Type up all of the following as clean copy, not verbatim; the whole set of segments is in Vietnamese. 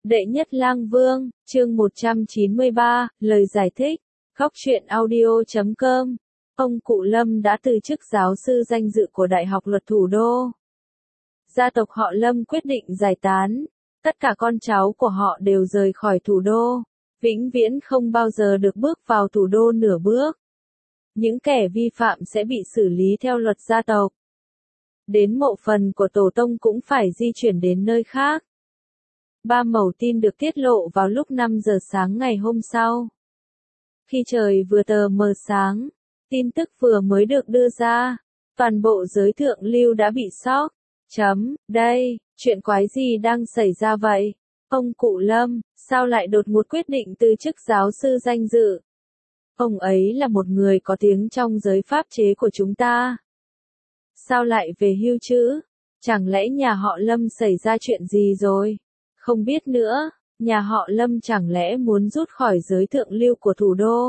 Đệ nhất lang vương, chương 193, lời giải thích. Góc truyện audio.com. Ông cụ Lâm đã từ chức giáo sư danh dự của Đại học Luật Thủ đô. Gia tộc họ Lâm quyết định giải tán. Tất cả con cháu của họ đều rời khỏi thủ đô. Vĩnh viễn không bao giờ được bước vào thủ đô nửa bước. Những kẻ vi phạm sẽ bị xử lý theo luật gia tộc. Đến mộ phần của tổ tông cũng phải di chuyển đến nơi khác. Ba mẩu tin được tiết lộ vào lúc 5 giờ sáng ngày hôm sau. Khi trời vừa tờ mờ sáng, tin tức vừa mới được đưa ra, toàn bộ giới thượng lưu đã bị sốc. Đây, chuyện quái gì đang xảy ra vậy? Ông cụ Lâm, sao lại đột ngột quyết định từ chức giáo sư danh dự? Ông ấy là một người có tiếng trong giới pháp chế của chúng ta. Sao lại về hưu chứ? Chẳng lẽ nhà họ Lâm xảy ra chuyện gì rồi? Không biết nữa, nhà họ Lâm chẳng lẽ muốn rút khỏi giới thượng lưu của thủ đô?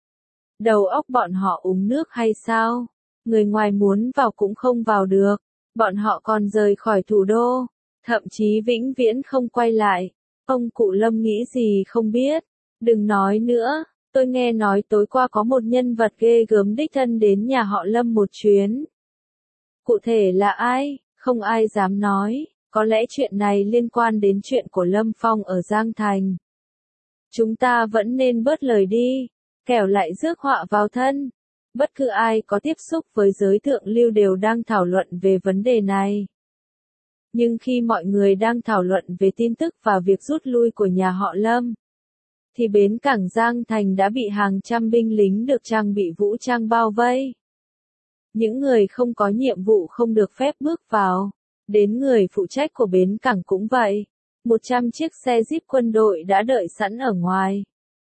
Đầu óc bọn họ uống nước hay sao? Người ngoài muốn vào cũng không vào được. Bọn họ còn rời khỏi thủ đô, thậm chí vĩnh viễn không quay lại. Ông cụ Lâm nghĩ gì không biết. Đừng nói nữa, tôi nghe nói tối qua có một nhân vật ghê gớm đích thân đến nhà họ Lâm một chuyến. Cụ thể là ai? Không ai dám nói. Có lẽ chuyện này liên quan đến chuyện của Lâm Phong ở Giang Thành. Chúng ta vẫn nên bớt lời đi, kẻo lại rước họa vào thân. Bất cứ ai có tiếp xúc với giới thượng lưu đều đang thảo luận về vấn đề này. Nhưng khi mọi người đang thảo luận về tin tức và việc rút lui của nhà họ Lâm, thì bến cảng Giang Thành đã bị hàng trăm binh lính được trang bị vũ trang bao vây. Những người không có nhiệm vụ không được phép bước vào. Đến người phụ trách của bến cảng cũng vậy. 100 chiếc xe Jeep quân đội đã đợi sẵn ở ngoài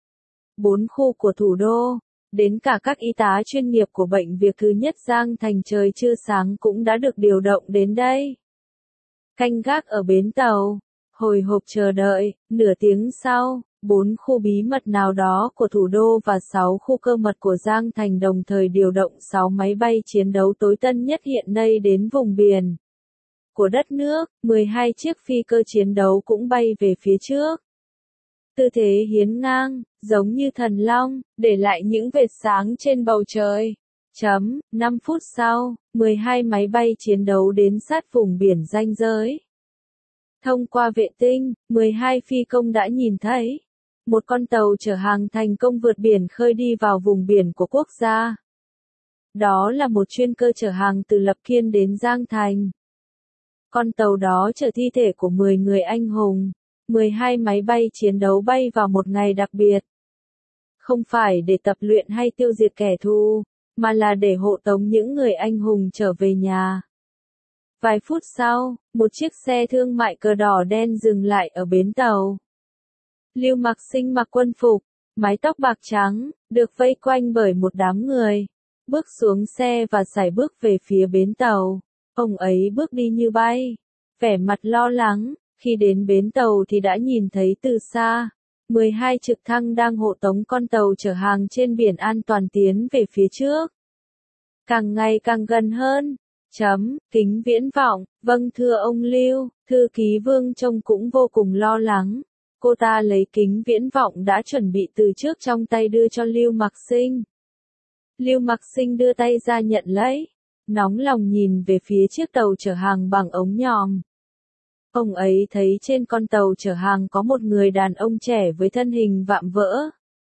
4 khu của thủ đô. Đến cả các y tá chuyên nghiệp của bệnh viện thứ nhất Giang Thành trời chưa sáng cũng đã được điều động đến đây. Canh gác ở bến tàu, hồi hộp chờ đợi. Nửa tiếng sau, 4 khu bí mật nào đó của thủ đô và 6 khu cơ mật của Giang Thành đồng thời điều động 6 máy bay chiến đấu tối tân nhất hiện nay đến vùng biển của đất nước. 12 chiếc phi cơ chiến đấu cũng bay về phía trước. Tư thế hiến ngang, giống như thần long, để lại những vệt sáng trên bầu trời. 5 phút sau, 12 máy bay chiến đấu đến sát vùng biển ranh giới. Thông qua vệ tinh, 12 phi công đã nhìn thấy một con tàu chở hàng thành công vượt biển khơi đi vào vùng biển của quốc gia. Đó là một chuyên cơ chở hàng từ Lập Kiên đến Giang Thành. Con tàu đó chở thi thể của 10 người anh hùng. 12 máy bay chiến đấu bay vào một ngày đặc biệt. Không phải để tập luyện hay tiêu diệt kẻ thù, mà là để hộ tống những người anh hùng trở về nhà. Vài phút sau, một chiếc xe thương mại cờ đỏ đen dừng lại ở bến tàu. Lưu Mặc Sinh mặc quân phục, mái tóc bạc trắng, được vây quanh bởi một đám người. Bước xuống xe và sải bước về phía bến tàu. Ông ấy bước đi như bay, vẻ mặt lo lắng. Khi đến bến tàu thì đã nhìn thấy từ xa, 12 trực thăng đang hộ tống con tàu chở hàng trên biển an toàn tiến về phía trước. Càng ngày càng gần hơn. Kính viễn vọng, vâng thưa ông Lưu, thư ký Vương trông cũng vô cùng lo lắng. Cô ta lấy kính viễn vọng đã chuẩn bị từ trước trong tay đưa cho Lưu Mặc Sinh. Lưu Mặc Sinh đưa tay ra nhận lấy, nóng lòng nhìn về phía chiếc tàu chở hàng bằng ống nhòm. Ông ấy thấy trên con tàu chở hàng có một người đàn ông trẻ với thân hình vạm vỡ.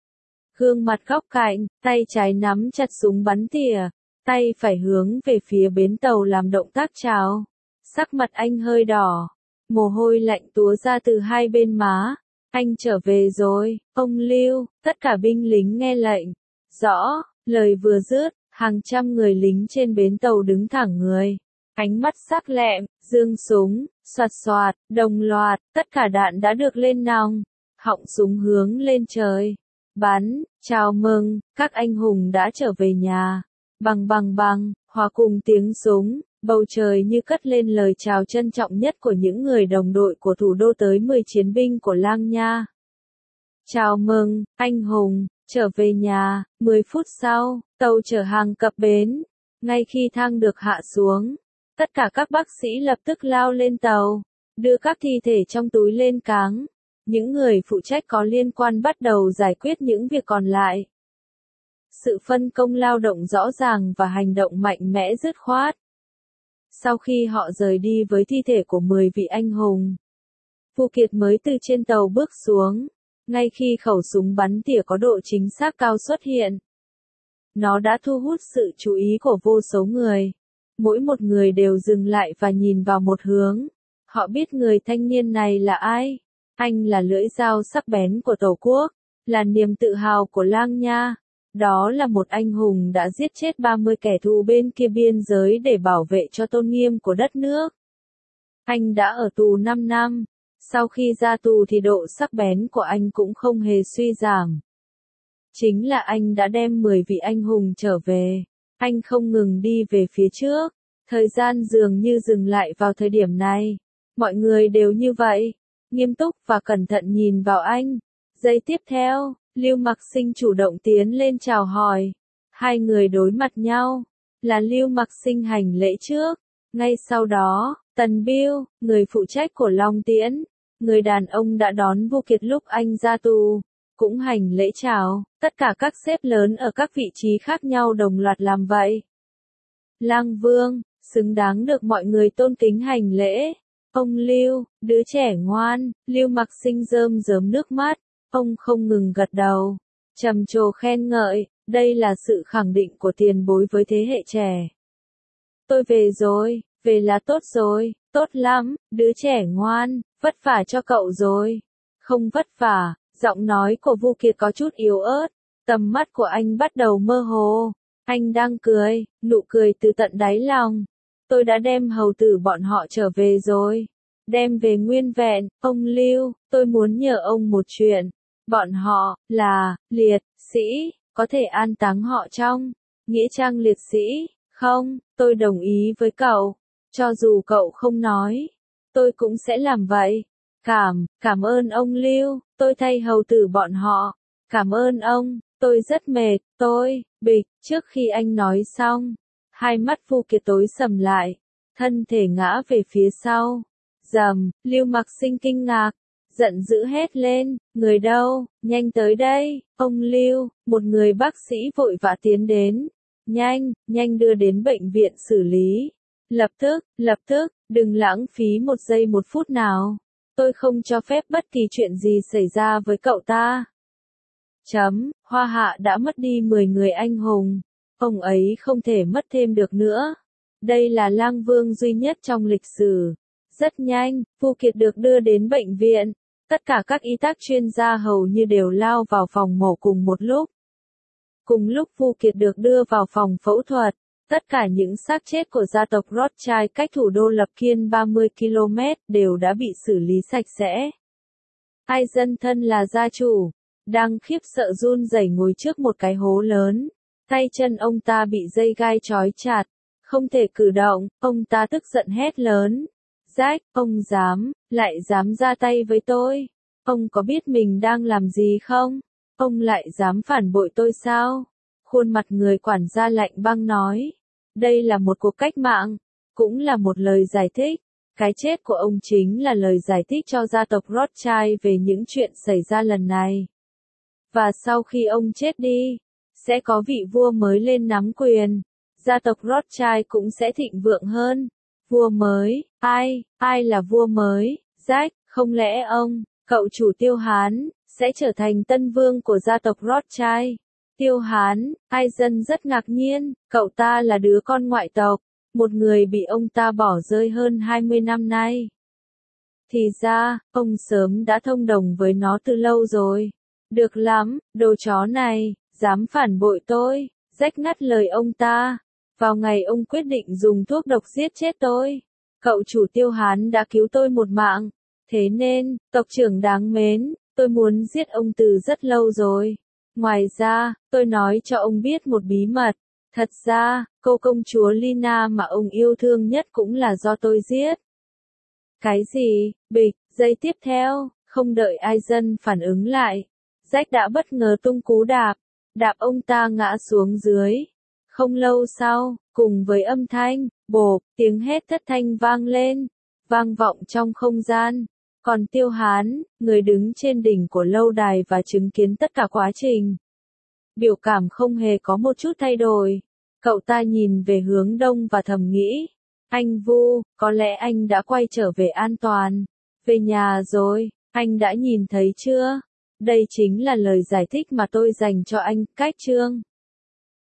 Gương mặt góc cạnh, tay trái nắm chặt súng bắn tỉa, tay phải hướng về phía bến tàu làm động tác chào. Sắc mặt anh hơi đỏ, mồ hôi lạnh túa ra từ hai bên má. Anh trở về rồi, ông Lưu, tất cả binh lính nghe lệnh. Rõ, lời vừa dứt, hàng trăm người lính trên bến tàu đứng thẳng người. Ánh mắt sắc lẹm, giương súng, xoạt xoạt, đồng loạt, tất cả đạn đã được lên nòng. Họng súng hướng lên trời. Bắn, chào mừng, các anh hùng đã trở về nhà. Bằng bằng bằng, hòa cùng tiếng súng, bầu trời như cất lên lời chào trân trọng nhất của những người đồng đội của thủ đô tới 10 chiến binh của Lang Nha. Chào mừng, anh hùng, trở về nhà. 10 phút sau, tàu chở hàng cập bến. Ngay khi thang được hạ xuống, tất cả các bác sĩ lập tức lao lên tàu, đưa các thi thể trong túi lên cáng. Những người phụ trách có liên quan bắt đầu giải quyết những việc còn lại. Sự phân công lao động rõ ràng và hành động mạnh mẽ dứt khoát. Sau khi họ rời đi với thi thể của 10 vị anh hùng, Vu Kiệt mới từ trên tàu bước xuống. Ngay khi khẩu súng bắn tỉa có độ chính xác cao xuất hiện, nó đã thu hút sự chú ý của vô số người. Mỗi một người đều dừng lại và nhìn vào một hướng. Họ biết người thanh niên này là ai. Anh là lưỡi dao sắc bén của Tổ quốc, là niềm tự hào của Lang Nha. Đó là một anh hùng đã giết chết 30 kẻ thù bên kia biên giới để bảo vệ cho tôn nghiêm của đất nước. Anh đã ở tù 5 năm. Sau khi ra tù thì độ sắc bén của anh cũng không hề suy giảm. Chính là anh đã đem 10 vị anh hùng trở về. Anh không ngừng đi về phía trước. Thời gian dường như dừng lại vào thời điểm này. Mọi người đều như vậy, nghiêm túc và cẩn thận nhìn vào anh. Giây tiếp theo, Lưu Mặc Sinh chủ động tiến lên chào hỏi. Hai người đối mặt nhau, là Lưu Mặc Sinh hành lễ trước. Ngay sau đó, Tần Biêu, người phụ trách của Long Tiễn, người đàn ông đã đón Vu Kiệt lúc anh ra tù, cũng hành lễ chào. Tất cả các sếp lớn ở các vị trí khác nhau đồng loạt làm vậy. Lang Vương, xứng đáng được mọi người tôn kính hành lễ. Ông Lưu, đứa trẻ ngoan. Lưu Mặc Sinh rơm rớm nước mắt. Ông không ngừng gật đầu, trầm trồ khen ngợi. Đây là sự khẳng định của tiền bối với thế hệ trẻ. Tôi về rồi, về là tốt rồi, tốt lắm, đứa trẻ ngoan, vất vả cho cậu rồi. Không vất vả, giọng nói của Vu Kiệt có chút yếu ớt, tầm mắt của anh bắt đầu mơ hồ. Anh đang cười, nụ cười từ tận đáy lòng. Tôi đã đem hầu tử bọn họ trở về rồi. Đem về nguyên vẹn. Ông Lưu, tôi muốn nhờ ông một chuyện. Bọn họ, là, liệt, sĩ, có thể an táng họ trong nghĩa trang liệt sĩ, không? Tôi đồng ý với cậu. Cho dù cậu không nói, tôi cũng sẽ làm vậy. Cảm ơn ông Lưu, tôi thay hầu tử bọn họ. Cảm ơn ông, tôi rất mệt, bịch, trước khi anh nói xong. Hai mắt Vu Kiệt tối sầm lại, thân thể ngã về phía sau. Rầm, Lưu Mặc Sinh kinh ngạc, giận dữ hét lên, người đâu, nhanh tới đây. Ông Lưu, một người bác sĩ vội vã tiến đến. Nhanh đưa đến bệnh viện xử lý. Lập tức, đừng lãng phí một giây một phút nào. Tôi không cho phép bất kỳ chuyện gì xảy ra với cậu ta. Hoa Hạ đã mất đi 10 người anh hùng. Ông ấy không thể mất thêm được nữa. Đây là Lang Vương duy nhất trong lịch sử. Rất nhanh, Vu Kiệt được đưa đến bệnh viện. Tất cả các y tá chuyên gia hầu như đều lao vào phòng mổ cùng một lúc. Cùng lúc Vu Kiệt được đưa vào phòng phẫu thuật, tất cả những xác chết của gia tộc Rothschild cách thủ đô Lập Kiên 30 km đều đã bị xử lý sạch sẽ. Ai dân thân là gia chủ, đang khiếp sợ run rẩy ngồi trước một cái hố lớn. Tay chân ông ta bị dây gai trói chặt, không thể cử động. Ông ta tức giận hét lớn. Jack, ông lại dám ra tay với tôi. Ông có biết mình đang làm gì không? Ông lại dám phản bội tôi sao? Khuôn mặt người quản gia lạnh băng nói. Đây là một cuộc cách mạng, cũng là một lời giải thích. Cái chết của ông chính là lời giải thích cho gia tộc Rothschild về những chuyện xảy ra lần này. Và sau khi ông chết đi, sẽ có vị vua mới lên nắm quyền. Gia tộc Rothschild cũng sẽ thịnh vượng hơn. Vua mới, ai là vua mới? Jack, không lẽ cậu chủ Tiêu Hán, sẽ trở thành tân vương của gia tộc Rothschild? Tiêu Hán, ai dân rất ngạc nhiên, cậu ta là đứa con ngoại tộc, một người bị ông ta bỏ rơi hơn 20 năm nay. Thì ra, ông sớm đã thông đồng với nó từ lâu rồi. Được lắm, đồ chó này, dám phản bội tôi. Jack ngắt lời ông ta. Vào ngày ông quyết định dùng thuốc độc giết chết tôi, cậu chủ Tiêu Hán đã cứu tôi một mạng. Thế nên, tộc trưởng đáng mến, tôi muốn giết ông từ rất lâu rồi. Ngoài ra, tôi nói cho ông biết một bí mật. Thật ra, cô công chúa Lina mà ông yêu thương nhất cũng là do tôi giết. Cái gì? Bịch, giây tiếp theo, không đợi ai dân phản ứng lại. Jack đã bất ngờ tung cú đạp ông ta ngã xuống dưới. Không lâu sau, cùng với âm thanh, bộp, tiếng hét thất thanh vang lên, vang vọng trong không gian. Còn Tiêu Hán, người đứng trên đỉnh của lâu đài và chứng kiến tất cả quá trình. Biểu cảm không hề có một chút thay đổi. Cậu ta nhìn về hướng đông và thầm nghĩ. Anh Vu, có lẽ anh đã quay trở về an toàn. Về nhà rồi, anh đã nhìn thấy chưa? Đây chính là lời giải thích mà tôi dành cho anh, cách chương.